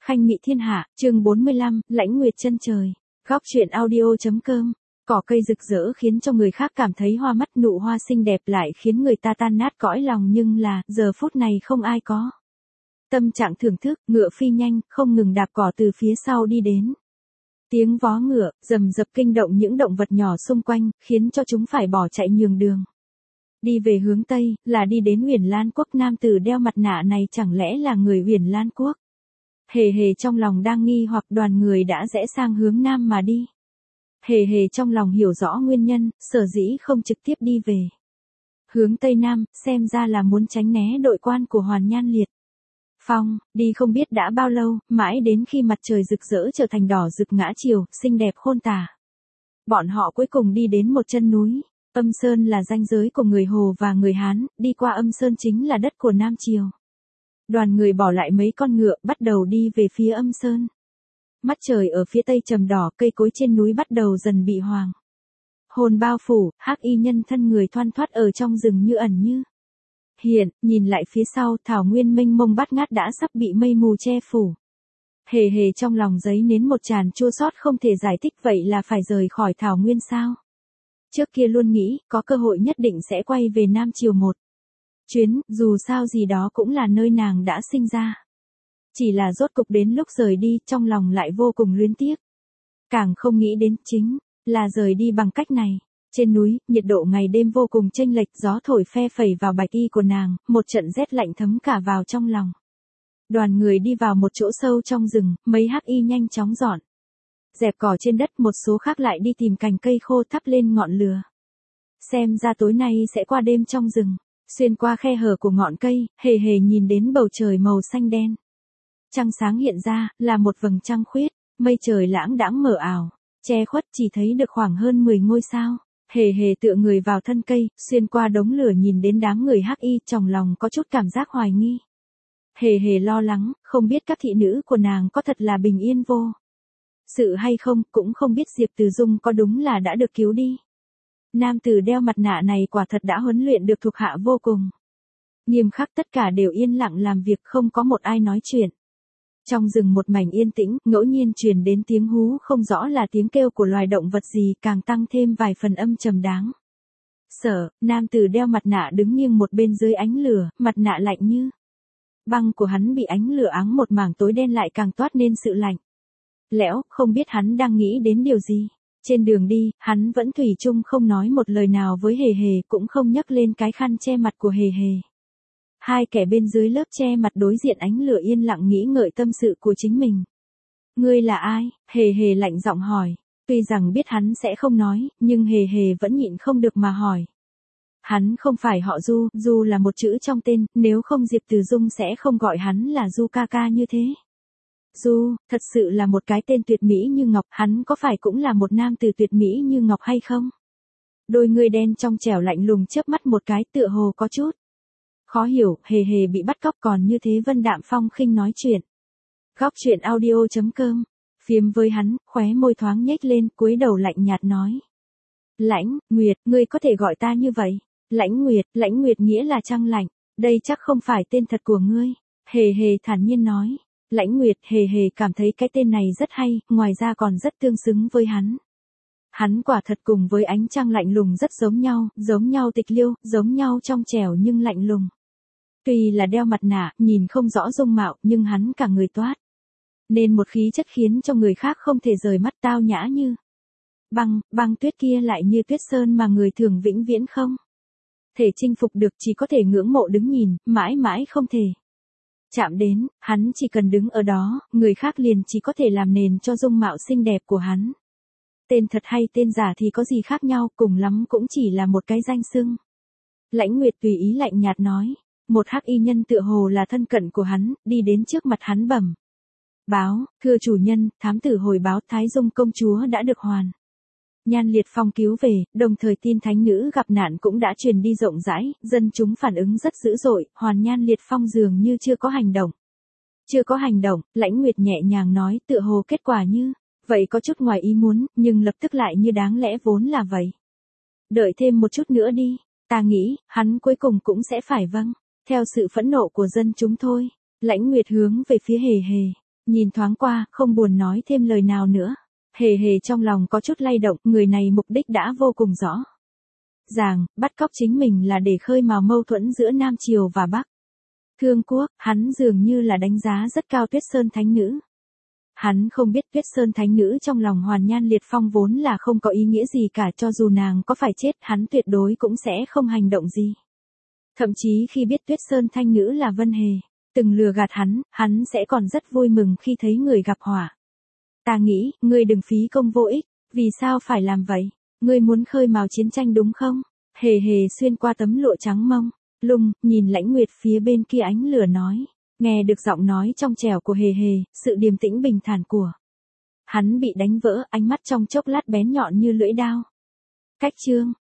Khanh Mị Thiên Hạ, chương 45, Lãnh Nguyệt Chân Trời. Góc truyện audio.com. Cỏ cây rực rỡ khiến cho người khác cảm thấy hoa mắt, nụ hoa xinh đẹp lại khiến người ta tan nát cõi lòng, nhưng là, giờ phút này không ai có tâm trạng thưởng thức. Ngựa phi nhanh, không ngừng đạp cỏ từ phía sau đi đến. Tiếng vó ngựa, rầm rập kinh động những động vật nhỏ xung quanh, khiến cho chúng phải bỏ chạy nhường đường. Đi về hướng Tây, là đi đến Huyền Lan Quốc. Nam tử đeo mặt nạ này chẳng lẽ là người Huyền Lan Quốc? Hề hề trong lòng đang nghi hoặc, đoàn người đã rẽ sang hướng Nam mà đi. Hề hề trong lòng hiểu rõ nguyên nhân, sở dĩ không trực tiếp đi về hướng Tây Nam, xem ra là muốn tránh né đội quan của Hoàn Nhan Liệt Phong. Đi không biết đã bao lâu, mãi đến khi mặt trời rực rỡ trở thành đỏ rực ngã chiều, xinh đẹp khôn tả. Bọn họ cuối cùng đi đến một chân núi. Âm Sơn là ranh giới của người Hồ và người Hán, đi qua Âm Sơn chính là đất của Nam Triều. Đoàn người bỏ lại mấy con ngựa, bắt đầu đi về phía Âm Sơn. Mắt trời ở phía tây trầm đỏ, cây cối trên núi bắt đầu dần bị hoàng hôn bao phủ. Hắc y nhân thân người thoăn thoắt ở trong rừng như ẩn như hiện, nhìn lại phía sau, thảo nguyên mênh mông bát ngát đã sắp bị mây mù che phủ. Hề hề trong lòng giấy nến một tràn chua xót không thể giải thích, vậy là phải rời khỏi thảo nguyên sao? Trước kia luôn nghĩ, có cơ hội nhất định sẽ quay về Nam Triều một chuyến, dù sao gì đó cũng là nơi nàng đã sinh ra. Chỉ là rốt cục đến lúc rời đi, trong lòng lại vô cùng luyến tiếc. Càng không nghĩ đến chính là rời đi bằng cách này. Trên núi, nhiệt độ ngày đêm vô cùng chênh lệch, gió thổi phe phẩy vào bạch y của nàng, một trận rét lạnh thấm cả vào trong lòng. Đoàn người đi vào một chỗ sâu trong rừng, mấy hắc y nhanh chóng dọn dẹp cỏ trên đất, một số khác lại đi tìm cành cây khô thắp lên ngọn lửa. Xem ra tối nay sẽ qua đêm trong rừng. Xuyên qua khe hở của ngọn cây, hề hề nhìn đến bầu trời màu xanh đen. Trăng sáng hiện ra, là một vầng trăng khuyết, mây trời lãng đãng mờ ảo, che khuất chỉ thấy được khoảng hơn 10 ngôi sao. Hề hề tựa người vào thân cây, xuyên qua đống lửa nhìn đến đám người hắc y, trong lòng có chút cảm giác hoài nghi. Hề hề lo lắng, không biết các thị nữ của nàng có thật là bình yên vô sự hay không, cũng không biết Diệp Từ Dung có đúng là đã được cứu đi. Nam tử đeo mặt nạ này quả thật đã huấn luyện được thuộc hạ vô cùng nghiêm khắc, tất cả đều yên lặng làm việc, không có một ai nói chuyện. Trong rừng một mảnh yên tĩnh, ngẫu nhiên truyền đến tiếng hú không rõ là tiếng kêu của loài động vật gì, càng tăng thêm vài phần âm trầm đáng sợ. Nam tử đeo mặt nạ đứng nghiêng một bên dưới ánh lửa, mặt nạ lạnh như băng của hắn bị ánh lửa áng một mảng tối đen lại càng toát nên sự lạnh lẽo, không biết hắn đang nghĩ đến điều gì. Trên đường đi, hắn vẫn thủy chung không nói một lời nào với hề hề, cũng không nhắc lên cái khăn che mặt của hề hề. Hai kẻ bên dưới lớp che mặt đối diện ánh lửa yên lặng nghĩ ngợi tâm sự của chính mình. Ngươi là ai? Hề hề lạnh giọng hỏi. Tuy rằng biết hắn sẽ không nói, nhưng hề hề vẫn nhịn không được mà hỏi. Hắn không phải họ Du, Du là một chữ trong tên, nếu không Diệp Từ Dung sẽ không gọi hắn là Du ca ca như thế. Du, thật sự là một cái tên tuyệt mỹ như ngọc, hắn có phải cũng là một nam tử tuyệt mỹ như ngọc hay không? Đôi người đen trong trẻo lạnh lùng chớp mắt một cái, tựa hồ có chút khó hiểu. Hề hề bị bắt cóc còn như thế vân đạm phong khinh nói chuyện. Góc truyện audio.com. Phiếm với hắn, khóe môi thoáng nhếch lên, cúi đầu lạnh nhạt nói. Lãnh Nguyệt, ngươi có thể gọi ta như vậy. Lãnh Nguyệt nghĩa là trăng lạnh, đây chắc không phải tên thật của ngươi. Hề hề thản nhiên nói. Lãnh Nguyệt, hề hề cảm thấy cái tên này rất hay, ngoài ra còn rất tương xứng với hắn. Hắn quả thật cùng với ánh trăng lạnh lùng rất giống nhau tịch liêu, giống nhau trong trẻo nhưng lạnh lùng. Tuy là đeo mặt nạ, nhìn không rõ dung mạo, nhưng hắn cả người toát nên một khí chất khiến cho người khác không thể rời mắt, tao nhã như băng tuyết kia lại như tuyết sơn mà người thường vĩnh viễn không thể chinh phục được, chỉ có thể ngưỡng mộ đứng nhìn, mãi mãi không thể chạm đến. Hắn chỉ cần đứng ở đó, người khác liền chỉ có thể làm nền cho dung mạo xinh đẹp của hắn. Tên thật hay tên giả thì có gì khác nhau, cùng lắm cũng chỉ là một cái danh xưng. Lãnh Nguyệt tùy ý lạnh nhạt nói. Một hắc y nhân tựa hồ là thân cận của hắn, đi đến trước mặt hắn bẩm báo, thưa chủ nhân, thám tử hồi báo Thái Dung công chúa đã được Hoàn Nhan Liệt Phong cứu về, đồng thời tin thánh nữ gặp nạn cũng đã truyền đi rộng rãi, dân chúng phản ứng rất dữ dội. Hoàn Nhan Liệt Phong dường như chưa có hành động. Lãnh Nguyệt nhẹ nhàng nói, tựa hồ kết quả như vậy có chút ngoài ý muốn, nhưng lập tức lại như đáng lẽ vốn là vậy. Đợi thêm một chút nữa đi, ta nghĩ, hắn cuối cùng cũng sẽ phải vâng theo sự phẫn nộ của dân chúng thôi. Lãnh Nguyệt hướng về phía hề hề. Nhìn thoáng qua, không buồn nói thêm lời nào nữa. Hề hề trong lòng có chút lay động, người này mục đích đã vô cùng rõ ràng, bắt cóc chính mình là để khơi mào mâu thuẫn giữa Nam Triều và Bắc Thương Quốc, hắn dường như là đánh giá rất cao Tuyết Sơn Thánh Nữ. Hắn không biết Tuyết Sơn Thánh Nữ trong lòng Hoàn Nhan Liệt Phong vốn là không có ý nghĩa gì cả, cho dù nàng có phải chết hắn tuyệt đối cũng sẽ không hành động gì. Thậm chí khi biết Tuyết Sơn Thanh Nữ là Vân Hề, từng lừa gạt hắn sẽ còn rất vui mừng khi thấy người gặp họa. Ta nghĩ, ngươi đừng phí công vô ích, vì sao phải làm vậy? Ngươi muốn khơi mào chiến tranh đúng không? Hề hề xuyên qua tấm lụa trắng mông lung, nhìn Lãnh Nguyệt phía bên kia ánh lửa nói. Nghe được giọng nói trong trẻo của hề hề, sự điềm tĩnh bình thản của hắn bị đánh vỡ, ánh mắt trong chốc lát bén nhọn như lưỡi dao. Cách chương